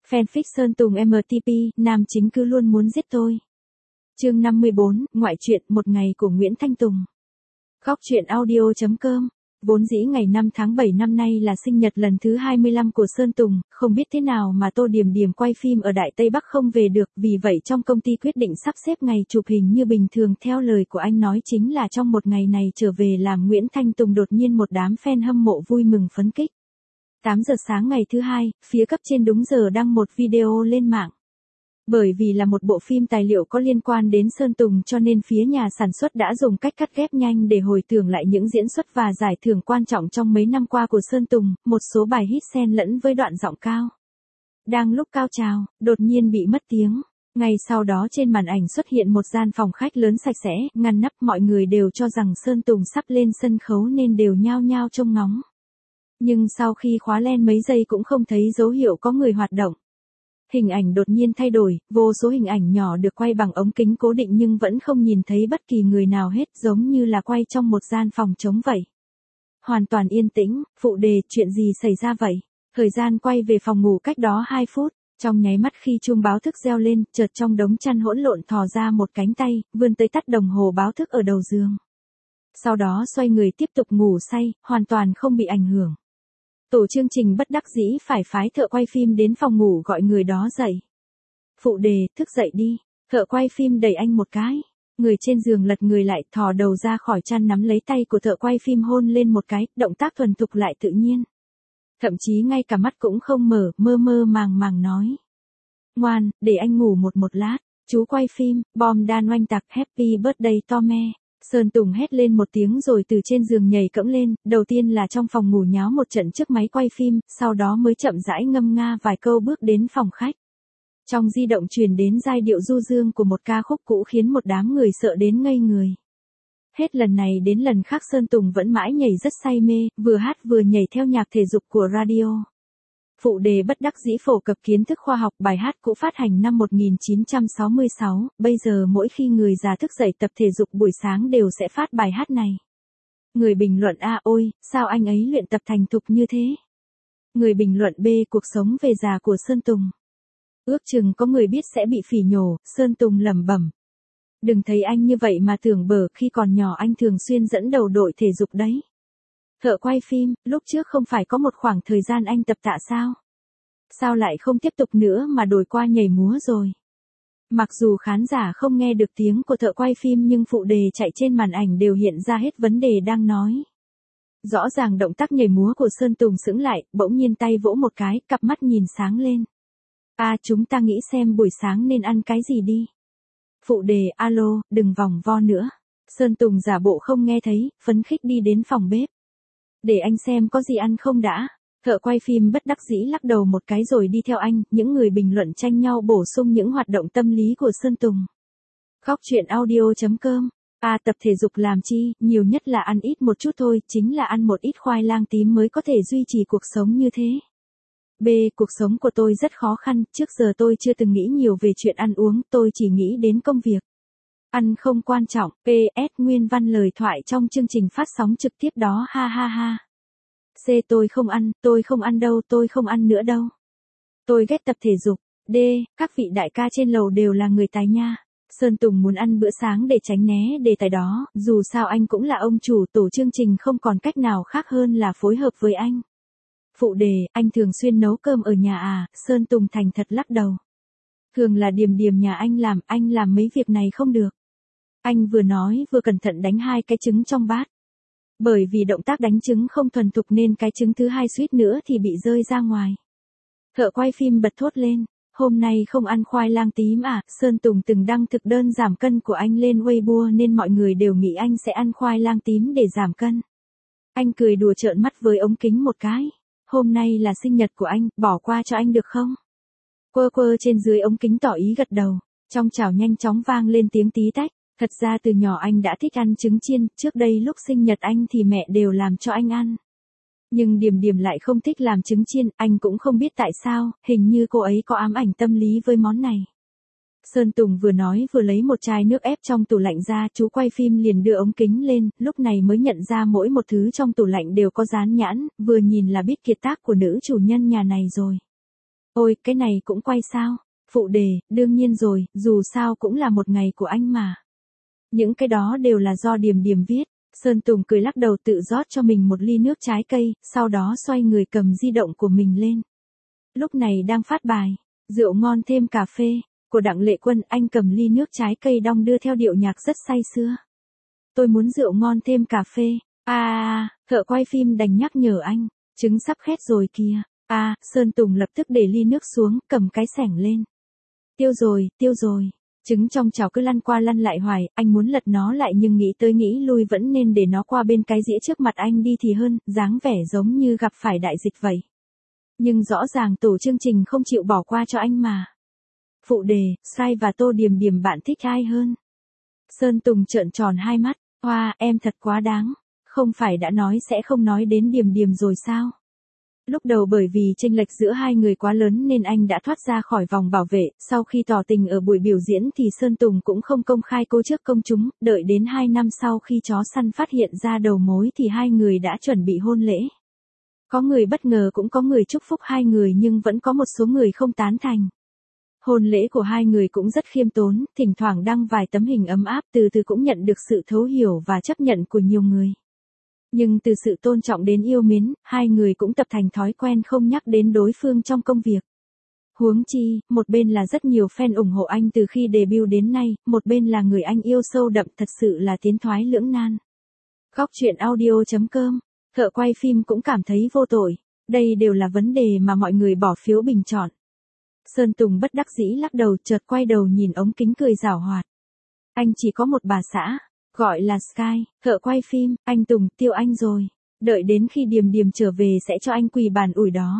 Fanfic Sơn Tùng MTP, nam chính cứ luôn muốn giết tôi. Chương 54, ngoại truyện một ngày của Nguyễn Thanh Tùng. Góc truyện audio.com. Vốn dĩ ngày 5 tháng 7 năm nay là sinh nhật lần thứ 25 của Sơn Tùng, không biết thế nào mà Tô Điểm Điểm quay phim ở Đại Tây Bắc không về được, vì vậy trong công ty quyết định sắp xếp ngày chụp hình như bình thường. Theo lời của anh nói chính là trong một ngày này trở về làm Nguyễn Thanh Tùng đột nhiên một đám fan hâm mộ vui mừng phấn khích. 8 giờ sáng ngày thứ hai, phía cấp trên đúng giờ đăng một video lên mạng. Bởi vì là một bộ phim tài liệu có liên quan đến Sơn Tùng cho nên phía nhà sản xuất đã dùng cách cắt ghép nhanh để hồi tưởng lại những diễn xuất và giải thưởng quan trọng trong mấy năm qua của Sơn Tùng, một số bài hit xen lẫn với đoạn giọng cao. Đang lúc cao trào, đột nhiên bị mất tiếng. Ngay sau đó trên màn ảnh xuất hiện một gian phòng khách lớn sạch sẽ, ngăn nắp, mọi người đều cho rằng Sơn Tùng sắp lên sân khấu nên đều nhao nhao trông ngóng. Nhưng sau khi khóa len mấy giây cũng không thấy dấu hiệu có người hoạt động. Hình ảnh đột nhiên thay đổi, vô số hình ảnh nhỏ được quay bằng ống kính cố định nhưng vẫn không nhìn thấy bất kỳ người nào hết, giống như là quay trong một gian phòng trống vậy. Hoàn toàn yên tĩnh. Phụ đề, chuyện gì xảy ra vậy? Thời gian quay về phòng ngủ cách đó 2 phút, trong nháy mắt khi chuông báo thức reo lên, chợt trong đống chăn hỗn lộn thò ra một cánh tay, vươn tới tắt đồng hồ báo thức ở đầu giường. Sau đó xoay người tiếp tục ngủ say, hoàn toàn không bị ảnh hưởng. Tổ chương trình bất đắc dĩ phải phái thợ quay phim đến phòng ngủ gọi người đó dậy. Phụ đề, thức dậy đi. Thợ quay phim đẩy anh một cái. Người trên giường lật người lại, thò đầu ra khỏi chăn nắm lấy tay của thợ quay phim hôn lên một cái, động tác thuần thục lại tự nhiên. Thậm chí ngay cả mắt cũng không mở, mơ mơ màng màng nói. Ngoan, để anh ngủ một lát. Chú quay phim, bom đan oanh tạc, happy birthday Tome. Sơn Tùng hét lên một tiếng rồi từ trên giường nhảy cẫng lên, đầu tiên là trong phòng ngủ nháo một trận trước máy quay phim, sau đó mới chậm rãi ngâm nga vài câu bước đến phòng khách. Trong di động truyền đến giai điệu du dương của một ca khúc cũ khiến một đám người sợ đến ngây người. Hết lần này đến lần khác Sơn Tùng vẫn mãi nhảy rất say mê, vừa hát vừa nhảy theo nhạc thể dục của radio. Phụ đề bất đắc dĩ phổ cập kiến thức khoa học, bài hát cũ phát hành năm 1966, bây giờ mỗi khi người già thức dậy tập thể dục buổi sáng đều sẽ phát bài hát này. Người bình luận A: ôi, sao anh ấy luyện tập thành thục như thế? Người bình luận B: cuộc sống về già của Sơn Tùng. Ước chừng có người biết sẽ bị phỉ nhổ. Sơn Tùng lẩm bẩm. Đừng thấy anh như vậy mà tưởng bở, khi còn nhỏ anh thường xuyên dẫn đầu đội thể dục đấy. Thợ quay phim, lúc trước không phải có một khoảng thời gian anh tập tạ sao? Sao lại không tiếp tục nữa mà đổi qua nhảy múa rồi? Mặc dù khán giả không nghe được tiếng của thợ quay phim nhưng phụ đề chạy trên màn ảnh đều hiện ra hết vấn đề đang nói. Rõ ràng động tác nhảy múa của Sơn Tùng sững lại, bỗng nhiên tay vỗ một cái, cặp mắt nhìn sáng lên. Chúng ta nghĩ xem buổi sáng nên ăn cái gì đi. Phụ đề, alo, đừng vòng vo nữa. Sơn Tùng giả bộ không nghe thấy, phấn khích đi đến phòng bếp. Để anh xem có gì ăn không đã. Thợ quay phim bất đắc dĩ lắc đầu một cái rồi đi theo anh. Những người bình luận tranh nhau bổ sung những hoạt động tâm lý của Sơn Tùng. Góc truyện audio.com. Tập thể dục làm chi, nhiều nhất là ăn ít một chút thôi, chính là ăn một ít khoai lang tím mới có thể duy trì cuộc sống như thế. B: cuộc sống của tôi rất khó khăn, trước giờ tôi chưa từng nghĩ nhiều về chuyện ăn uống, tôi chỉ nghĩ đến công việc. Ăn không quan trọng. PS nguyên văn lời thoại trong chương trình phát sóng trực tiếp đó, ha ha ha. C: tôi không ăn đâu, tôi không ăn nữa đâu. Tôi ghét tập thể dục. D: các vị đại ca trên lầu đều là người tài nha. Sơn Tùng muốn ăn bữa sáng để tránh né đề tài đó, dù sao anh cũng là ông chủ, tổ chương trình không còn cách nào khác hơn là phối hợp với anh. Phụ đề, anh thường xuyên nấu cơm ở nhà à? Sơn Tùng thành thật lắc đầu. Thường là Điềm Điềm nhà anh làm mấy việc này không được. Anh vừa nói vừa cẩn thận đánh 2 cái trứng trong bát. Bởi vì động tác đánh trứng không thuần thục nên cái trứng thứ 2 suýt nữa thì bị rơi ra ngoài. Thợ quay phim bật thốt lên. Hôm nay không ăn khoai lang tím à? Sơn Tùng từng đăng thực đơn giảm cân của anh lên Weibo nên mọi người đều nghĩ anh sẽ ăn khoai lang tím để giảm cân. Anh cười đùa trợn mắt với ống kính một cái. Hôm nay là sinh nhật của anh, bỏ qua cho anh được không? Quơ trên dưới ống kính tỏ ý gật đầu. Trong chảo nhanh chóng vang lên tiếng tí tách. Thật ra từ nhỏ anh đã thích ăn trứng chiên, trước đây lúc sinh nhật anh thì mẹ đều làm cho anh ăn. Nhưng Điềm Điềm lại không thích làm trứng chiên, anh cũng không biết tại sao, hình như cô ấy có ám ảnh tâm lý với món này. Sơn Tùng vừa nói vừa lấy một chai nước ép trong tủ lạnh ra, chú quay phim liền đưa ống kính lên, lúc này mới nhận ra mỗi một thứ trong tủ lạnh đều có dán nhãn, vừa nhìn là biết kiệt tác của nữ chủ nhân nhà này rồi. Ôi, cái này cũng quay sao? Phụ đề, đương nhiên rồi, dù sao cũng là một ngày của anh mà. Những cái đó đều là do Điềm Điềm viết. Sơn Tùng cười lắc đầu tự rót cho mình một ly nước trái cây, sau đó xoay người cầm di động của mình lên. Lúc này đang phát bài, rượu ngon thêm cà phê, của Đặng Lệ Quân, anh cầm ly nước trái cây đong đưa theo điệu nhạc rất say sưa. Tôi muốn rượu ngon thêm cà phê. Thợ quay phim đành nhắc nhở anh, trứng sắp khét rồi kìa. Sơn Tùng lập tức để ly nước xuống, cầm cái xẻng lên. Tiêu rồi. Trứng trong chảo cứ lăn qua lăn lại hoài, anh muốn lật nó lại nhưng nghĩ tới nghĩ lui vẫn nên để nó qua bên cái dĩa trước mặt anh đi thì hơn, dáng vẻ giống như gặp phải đại dịch vậy. Nhưng rõ ràng tổ chương trình không chịu bỏ qua cho anh mà. Phụ đề, Sai và Tô Điềm Điềm bạn thích ai hơn? Sơn Tùng trợn tròn hai mắt, em thật quá đáng, không phải đã nói sẽ không nói đến Điềm Điềm rồi sao? Lúc đầu bởi vì chênh lệch giữa hai người quá lớn nên anh đã thoát ra khỏi vòng bảo vệ, sau khi tỏ tình ở buổi biểu diễn thì Sơn Tùng cũng không công khai cô trước công chúng, đợi đến 2 năm sau khi chó săn phát hiện ra đầu mối thì hai người đã chuẩn bị hôn lễ. Có người bất ngờ cũng có người chúc phúc hai người nhưng vẫn có một số người không tán thành. Hôn lễ của hai người cũng rất khiêm tốn, thỉnh thoảng đăng vài tấm hình ấm áp, từ từ cũng nhận được sự thấu hiểu và chấp nhận của nhiều người. Nhưng từ sự tôn trọng đến yêu mến, hai người cũng tập thành thói quen không nhắc đến đối phương trong công việc. Huống chi, một bên là rất nhiều fan ủng hộ anh từ khi debut đến nay, một bên là người anh yêu sâu đậm, thật sự là tiến thoái lưỡng nan. Góc truyện audio.com, thợ quay phim cũng cảm thấy vô tội. Đây đều là vấn đề mà mọi người bỏ phiếu bình chọn. Sơn Tùng bất đắc dĩ lắc đầu, chợt quay đầu nhìn ống kính cười giảo hoạt. Anh chỉ có một bà xã, gọi là Sky, thợ quay phim, anh Tùng, tiêu anh rồi. Đợi đến khi Điềm Điềm trở về sẽ cho anh quỳ bàn ủi đó.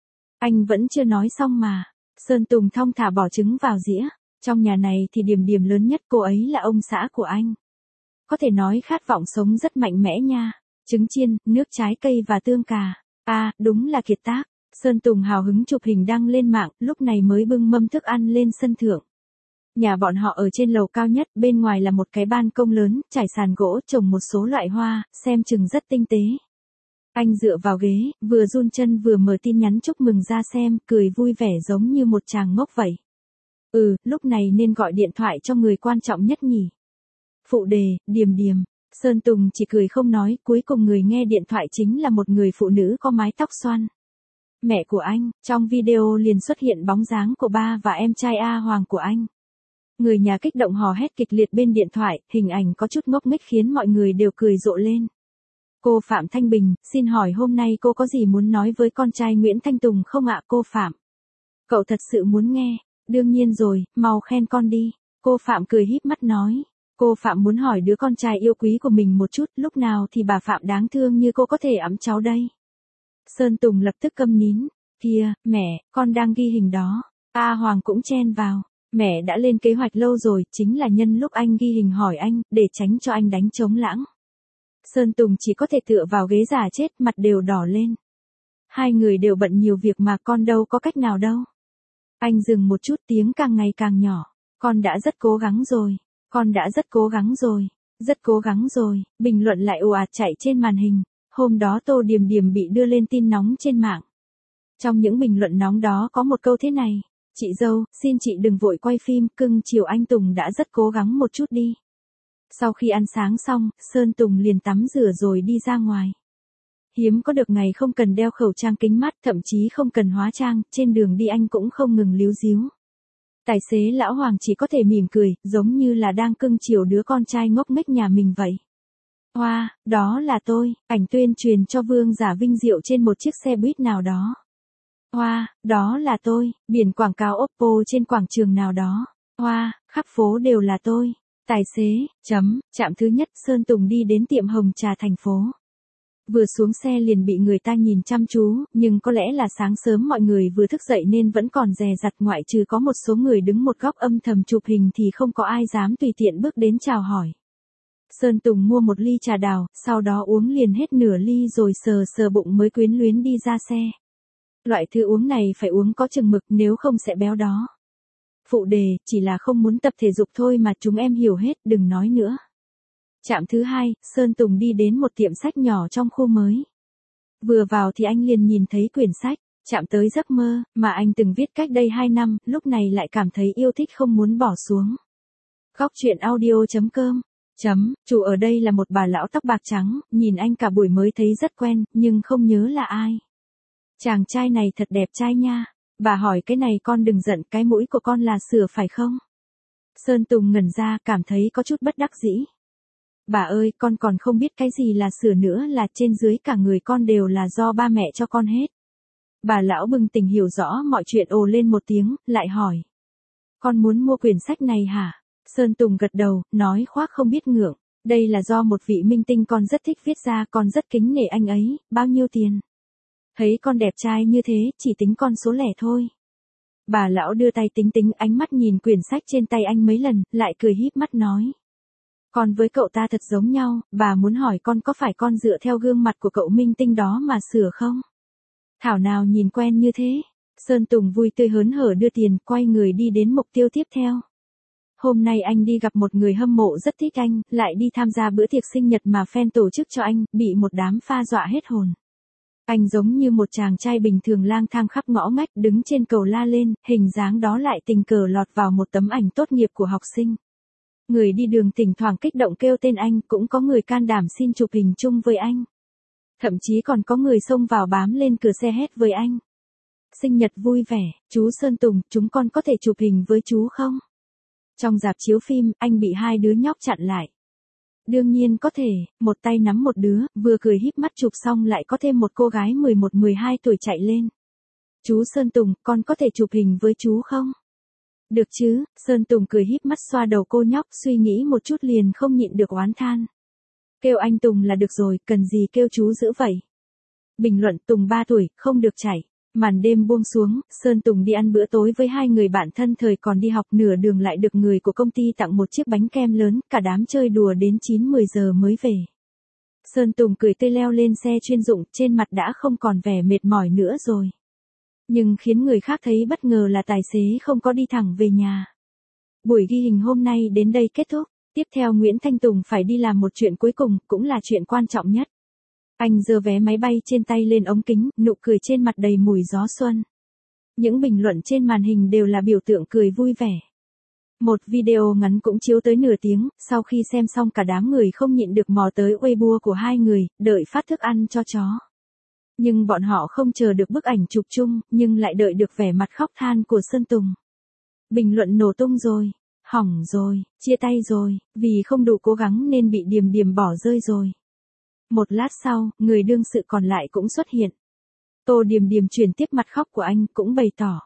Anh vẫn chưa nói xong mà. Sơn Tùng thong thả bỏ trứng vào dĩa. Trong nhà này thì Điềm Điềm lớn nhất, cô ấy là ông xã của anh. Có thể nói khát vọng sống rất mạnh mẽ nha. Trứng chiên, nước trái cây và tương cà. Đúng là kiệt tác. Sơn Tùng hào hứng chụp hình đăng lên mạng, lúc này mới bưng mâm thức ăn lên sân thượng. Nhà bọn họ ở trên lầu cao nhất, bên ngoài là một cái ban công lớn, trải sàn gỗ, trồng một số loại hoa, xem chừng rất tinh tế. Anh dựa vào ghế, vừa run chân vừa mở tin nhắn chúc mừng ra xem, cười vui vẻ giống như một chàng ngốc vậy. Lúc này nên gọi điện thoại cho người quan trọng nhất nhỉ. Phụ đề, Điềm Điềm. Sơn Tùng chỉ cười không nói, cuối cùng người nghe điện thoại chính là một người phụ nữ có mái tóc xoăn. Mẹ của anh, trong video liền xuất hiện bóng dáng của ba và em trai A Hoàng của anh. Người nhà kích động hò hét kịch liệt bên điện thoại, hình ảnh có chút ngốc nghếch khiến mọi người đều cười rộ lên. Cô Phạm Thanh Bình, xin hỏi hôm nay cô có gì muốn nói với con trai Nguyễn Thanh Tùng không ạ cô Phạm? Cậu thật sự muốn nghe? Đương nhiên rồi, mau khen con đi. Cô Phạm cười híp mắt nói. Cô Phạm muốn hỏi đứa con trai yêu quý của mình một chút, lúc nào thì bà Phạm đáng thương như cô có thể ẵm cháu đây? Sơn Tùng lập tức câm nín. Kìa, mẹ, con đang ghi hình đó. A Hoàng cũng chen vào. Mẹ đã lên kế hoạch lâu rồi, chính là nhân lúc anh ghi hình hỏi anh, để tránh cho anh đánh trống lãng. Sơn Tùng chỉ có thể tựa vào ghế già chết, mặt đều đỏ lên. Hai người đều bận nhiều việc mà con đâu có cách nào đâu. Anh dừng một chút, tiếng càng ngày càng nhỏ. Con đã rất cố gắng rồi. Con đã rất cố gắng rồi. Rất cố gắng rồi. Bình luận lại ồ ạt chạy trên màn hình. Hôm đó Tô Điềm Điềm bị đưa lên tin nóng trên mạng. Trong những bình luận nóng đó có một câu thế này. Chị dâu, xin chị đừng vội quay phim, cưng chiều anh Tùng đã rất cố gắng một chút đi. Sau khi ăn sáng xong, Sơn Tùng liền tắm rửa rồi đi ra ngoài. Hiếm có được ngày không cần đeo khẩu trang kính mát, thậm chí không cần hóa trang, trên đường đi anh cũng không ngừng líu díu. Tài xế lão Hoàng chỉ có thể mỉm cười, giống như là đang cưng chiều đứa con trai ngốc nghếch nhà mình vậy. Đó là tôi, ảnh tuyên truyền cho Vương Giả Vinh Diệu trên một chiếc xe buýt nào đó. Đó là tôi, biển quảng cáo Oppo trên quảng trường nào đó. Khắp phố đều là tôi. Tài xế, trạm thứ nhất, Sơn Tùng đi đến tiệm hồng trà thành phố. Vừa xuống xe liền bị người ta nhìn chăm chú, nhưng có lẽ là sáng sớm mọi người vừa thức dậy nên vẫn còn dè dặt, ngoại trừ có một số người đứng một góc âm thầm chụp hình thì không có ai dám tùy tiện bước đến chào hỏi. Sơn Tùng mua một ly trà đào, sau đó uống liền hết nửa ly rồi sờ sờ bụng mới quyến luyến đi ra xe. Loại thứ uống này phải uống có chừng mực nếu không sẽ béo đó. Phụ đề, chỉ là không muốn tập thể dục thôi mà chúng em hiểu hết, đừng nói nữa. Trạm thứ hai, Sơn Tùng đi đến một tiệm sách nhỏ trong khu mới. Vừa vào thì anh liền nhìn thấy quyển sách. Chạm tới giấc mơ, mà anh từng viết cách đây 2 năm, lúc này lại cảm thấy yêu thích không muốn bỏ xuống. Góc truyện audio.com Chủ ở đây là một bà lão tóc bạc trắng, nhìn anh cả buổi mới thấy rất quen, nhưng không nhớ là ai. Chàng trai này thật đẹp trai nha. Bà hỏi cái này con đừng giận, cái mũi của con là sửa phải không? Sơn Tùng ngẩn ra, cảm thấy có chút bất đắc dĩ. Bà ơi, con còn không biết cái gì là sửa nữa, là trên dưới cả người con đều là do ba mẹ cho con hết. Bà lão bừng tỉnh hiểu rõ mọi chuyện, ồ lên một tiếng, lại hỏi. Con muốn mua quyển sách này hả? Sơn Tùng gật đầu, nói khoác không biết ngượng. Đây là do một vị minh tinh con rất thích viết ra, con rất kính nể anh ấy. Bao nhiêu tiền? Thấy con đẹp trai như thế, chỉ tính con số lẻ thôi. Bà lão đưa tay tính tính, ánh mắt nhìn quyển sách trên tay anh mấy lần, lại cười híp mắt nói. Con với cậu ta thật giống nhau, bà muốn hỏi con có phải con dựa theo gương mặt của cậu minh tinh đó mà sửa không? Thảo nào nhìn quen như thế. Sơn Tùng vui tươi hớn hở đưa tiền, quay người đi đến mục tiêu tiếp theo. Hôm nay anh đi gặp một người hâm mộ rất thích anh, lại đi tham gia bữa tiệc sinh nhật mà fan tổ chức cho anh, bị một đám pha dọa hết hồn. Anh giống như một chàng trai bình thường lang thang khắp ngõ ngách, đứng trên cầu la lên, hình dáng đó lại tình cờ lọt vào một tấm ảnh tốt nghiệp của học sinh. Người đi đường thỉnh thoảng kích động kêu tên anh, cũng có người can đảm xin chụp hình chung với anh. Thậm chí còn có người xông vào bám lên cửa xe hét với anh. Sinh nhật vui vẻ, chú Sơn Tùng, chúng con có thể chụp hình với chú không? Trong rạp chiếu phim, anh bị hai đứa nhóc chặn lại. Đương nhiên có thể, một tay nắm một đứa, vừa cười híp mắt chụp xong lại có thêm một cô gái 11-12 tuổi chạy lên. Chú Sơn Tùng, con có thể chụp hình với chú không? Được chứ, Sơn Tùng cười híp mắt xoa đầu cô nhóc, suy nghĩ một chút liền không nhịn được oán than. Kêu anh Tùng là được rồi, cần gì kêu chú dữ vậy? Bình luận Tùng 3 tuổi, không được chảy. Màn đêm buông xuống, Sơn Tùng đi ăn bữa tối với hai người bạn thân thời còn đi học, nửa đường lại được người của công ty tặng một chiếc bánh kem lớn, cả đám chơi đùa đến 9-10 giờ mới về. Sơn Tùng cười tươi leo lên xe chuyên dụng, trên mặt đã không còn vẻ mệt mỏi nữa rồi. Nhưng khiến người khác thấy bất ngờ là tài xế không có đi thẳng về nhà. Buổi ghi hình hôm nay đến đây kết thúc, tiếp theo Nguyễn Thanh Tùng phải đi làm một chuyện cuối cùng, cũng là chuyện quan trọng nhất. Anh giơ vé máy bay trên tay lên ống kính, nụ cười trên mặt đầy mùi gió xuân. Những bình luận trên màn hình đều là biểu tượng cười vui vẻ. Một video ngắn cũng chiếu tới nửa tiếng, sau khi xem xong cả đám người không nhịn được mò tới Weibo của hai người, đợi phát thức ăn cho chó. Nhưng bọn họ không chờ được bức ảnh chụp chung, nhưng lại đợi được vẻ mặt khóc than của Sơn Tùng. Bình luận nổ tung rồi, hỏng rồi, chia tay rồi, vì không đủ cố gắng nên bị Điềm Điềm bỏ rơi rồi. Một lát sau, người đương sự còn lại cũng xuất hiện. Tô Điềm Điềm chuyển tiếp mặt khóc của anh, cũng bày tỏ.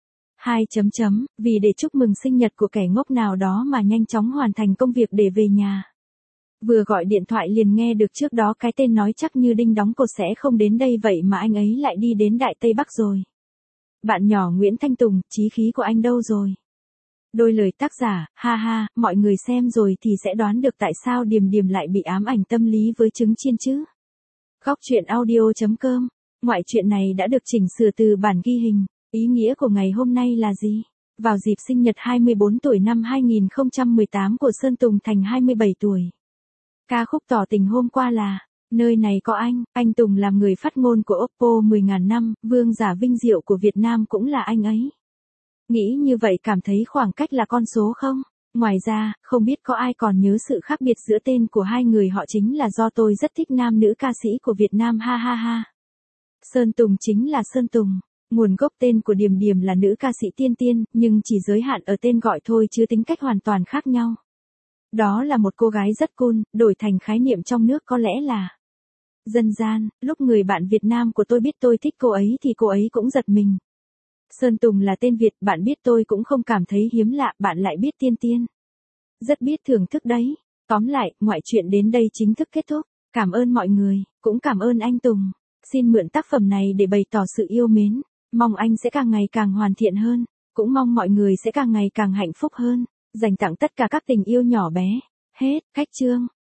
Vì để chúc mừng sinh nhật của kẻ ngốc nào đó mà nhanh chóng hoàn thành công việc để về nhà. Vừa gọi điện thoại liền nghe được trước đó cái tên nói chắc như đinh đóng cột sẽ không đến đây, vậy mà anh ấy lại đi đến Đại Tây Bắc rồi. Bạn nhỏ Nguyễn Thanh Tùng, chí khí của anh đâu rồi? Đôi lời tác giả, ha ha, mọi người xem rồi thì sẽ đoán được tại sao Điềm Điềm lại bị ám ảnh tâm lý với trứng chiên chứ. Góc truyện audio.com, ngoại truyện này đã được chỉnh sửa từ bản ghi hình. Ý nghĩa của ngày hôm nay là gì? Vào dịp sinh nhật 24 tuổi năm 2018 của Sơn Tùng thành 27 tuổi. Ca khúc tỏ tình hôm qua là Nơi này có anh Tùng làm người phát ngôn của Oppo 10.000 năm, vương giả vinh diệu của Việt Nam cũng là anh ấy. Nghĩ như vậy cảm thấy khoảng cách là con số không? Ngoài ra, không biết có ai còn nhớ sự khác biệt giữa tên của hai người họ chính là do tôi rất thích nam nữ ca sĩ của Việt Nam, ha ha ha. Sơn Tùng chính là Sơn Tùng. Nguồn gốc tên của Điềm Điềm là nữ ca sĩ Tiên Tiên, nhưng chỉ giới hạn ở tên gọi thôi chứ tính cách hoàn toàn khác nhau. Đó là một cô gái rất cool, đổi thành khái niệm trong nước có lẽ là dân gian. Lúc người bạn Việt Nam của tôi biết tôi thích cô ấy thì cô ấy cũng giật mình. Sơn Tùng là tên Việt, bạn biết tôi cũng không cảm thấy hiếm lạ, bạn lại biết Tiên Tiên. Rất biết thưởng thức đấy. Tóm lại, ngoại truyện đến đây chính thức kết thúc. Cảm ơn mọi người, cũng cảm ơn anh Tùng. Xin mượn tác phẩm này để bày tỏ sự yêu mến. Mong anh sẽ càng ngày càng hoàn thiện hơn. Cũng mong mọi người sẽ càng ngày càng hạnh phúc hơn. Dành tặng tất cả các tình yêu nhỏ bé. Hết, khách chương.